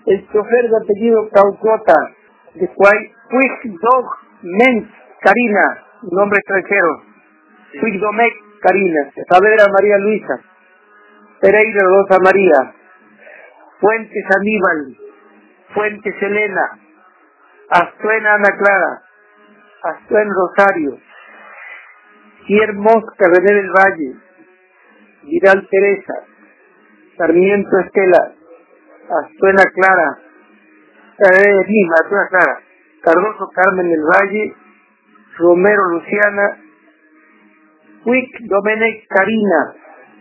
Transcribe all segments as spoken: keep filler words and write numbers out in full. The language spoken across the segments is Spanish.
El chofer de apellido Caucota, de Quick Dog Mens Karina, nombre extranjero. Sí. Quick Domec Karina. Saavedra María Luisa. Pereira Rosa María. Fuentes Aníbal. Fuentes Elena. Astuena Ana Clara. Astuen Rosario. Kier Mosca René del Valle. Vidal Teresa. Sarmiento Estela. Astuena Clara. Eh, Lima, Astuena Clara. Cardoso Carmen del Valle. Romero Luciana. Quick Domenech Karina.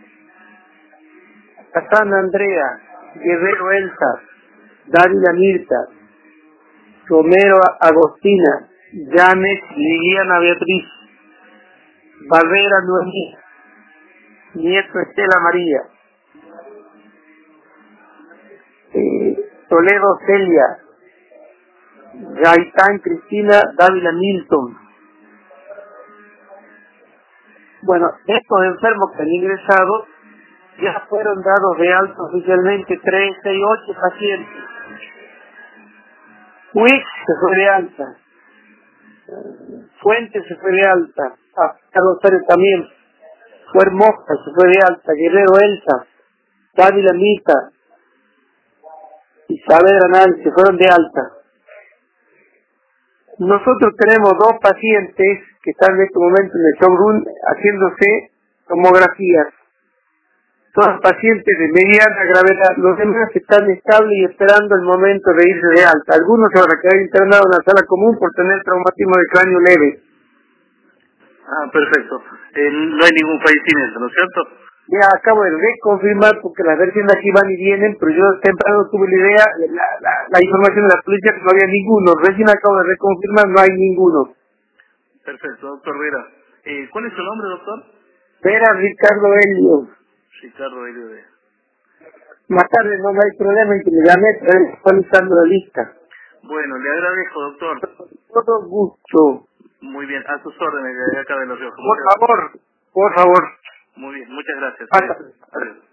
Casana Andrea. Guerrero Elsa. Dávila Mirta. Romero Agostina. Llanes Liliana Beatriz. Valvera Noemí. Nieto Estela María. Eh, Toledo Celia. Gaitán Cristina Dávila Milton. Bueno, estos enfermos que han ingresado ya fueron dados de alta oficialmente treinta y ocho pacientes. Huiz se fue de alta. Fuentes se fue de alta. Carlos Pérez también. Fuer Mosca se fue de alta. Guerrero Elsa. Dávila Mita. Y Saavedra Nancy se fueron de alta. Nosotros tenemos dos pacientes que están en este momento en el showroom haciéndose tomografías. Son pacientes de mediana gravedad. Los demás están estables y esperando el momento de irse de alta. Algunos se van a quedar internados en la sala común por tener traumatismo de cráneo leve. Ah, perfecto. Eh, no hay ningún fallecimiento, ¿no es cierto? Ya acabo de reconfirmar porque las versiones aquí van y vienen, pero yo temprano tuve la idea, la, la, la información de la policía que no había ninguno. Recién acabo de reconfirmar, no hay ninguno. Perfecto, doctor Vera. Eh, ¿Cuál es su nombre, doctor? Vera Ricardo Helio. Ricardo Helio de... Más tarde no, no hay problema en que me llame, pero actualizando la lista. Bueno, le agradezco, doctor. Todo gusto. Muy bien, a sus órdenes de acá de Los Riojas. Por favor, por favor. Muy bien, muchas gracias. Hasta. Adiós.